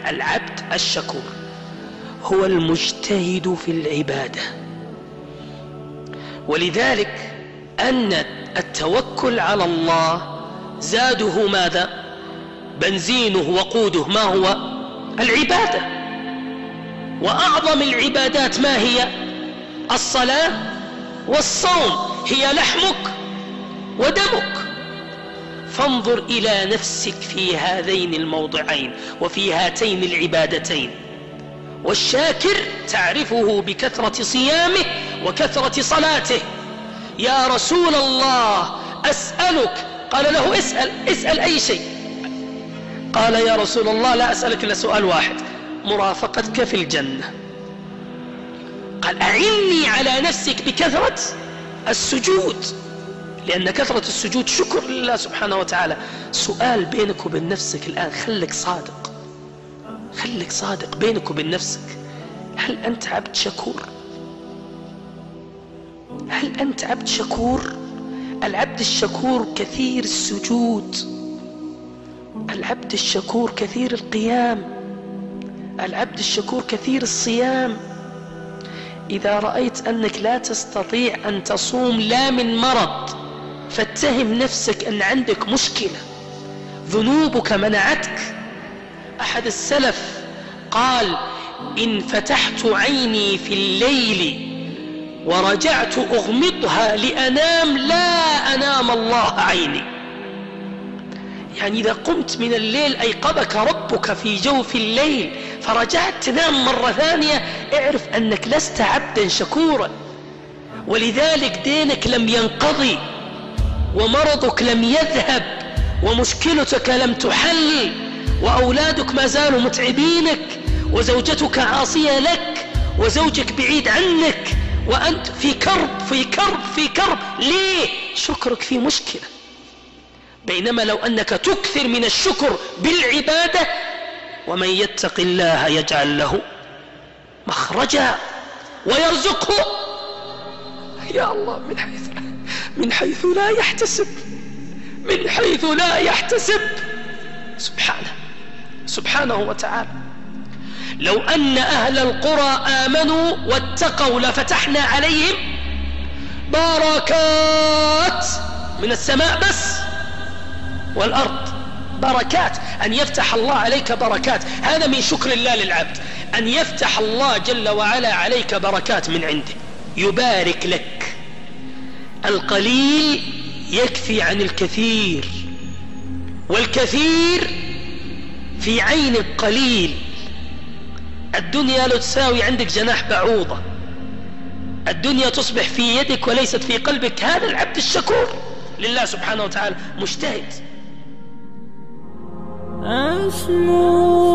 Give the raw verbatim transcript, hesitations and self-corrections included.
العبد الشكور هو المجتهد في العبادة. ولذلك أن التوكل على الله زاده ماذا؟ بنزينه وقوده ما هو؟ العبادة. وأعظم العبادات ما هي؟ الصلاة والصوم، هي لحمك ودمك. فانظر إلى نفسك في هذين الموضعين وفي هاتين العبادتين. والشاكر تعرفه بكثرة صيامه وكثرة صلاته. يا رسول الله أسألك، قال له اسأل اسأل أي شيء. قال يا رسول الله لا أسألك إلا سؤال واحد، مرافقتك في الجنة. قال أعني على نفسك بكثرة السجود، لأن كثرة السجود شكر لله سبحانه وتعالى. سؤال بينك وبين نفسك الآن، خلك صادق، خلك صادق بينك وبين نفسك. هل أنت عبد شكور؟ هل أنت عبد شكور؟ العبد الشكور كثير السجود، العبد الشكور كثير القيام، العبد الشكور كثير الصيام. إذا رأيت أنك لا تستطيع أن تصوم لا من مرض فاتهم نفسك أن عندك مشكلة، ذنوبك منعتك. أحد السلف قال إن فتحت عيني في الليل ورجعت أغمضها لأنام لا أنام الله عيني. يعني إذا قمت من الليل أيقظك ربك في جوف الليل فرجعت تنام مرة ثانية، اعرف أنك لست عبدا شكورا. ولذلك دينك لم ينقضي، ومرضك لم يذهب، ومشكلتك لم تحل، وأولادك ما زالوا متعبينك، وزوجتك عاصية لك، وزوجك بعيد عنك، وأنت في كرب في كرب في كرب. ليه؟ شكرك في مشكلة. بينما لو أنك تكثر من الشكر بالعبادة، ومن يتق الله يجعل له مخرجا ويرزقه يا الله من حيث من حيث لا يحتسب، من حيث لا يحتسب. سبحانه سبحانه وتعالى. لو أن أهل القرى آمنوا واتقوا لفتحنا عليهم بركات من السماء بس والأرض. بركات، أن يفتح الله عليك بركات، هذا من شكر الله للعبد، أن يفتح الله جل وعلا عليك بركات من عنده، يبارك لك. القليل يكفي عن الكثير، والكثير في عين القليل. الدنيا لو تساوي عندك جناح بعوضة، الدنيا تصبح في يدك وليست في قلبك. هذا العبد الشكور لله سبحانه وتعالى مجتهد.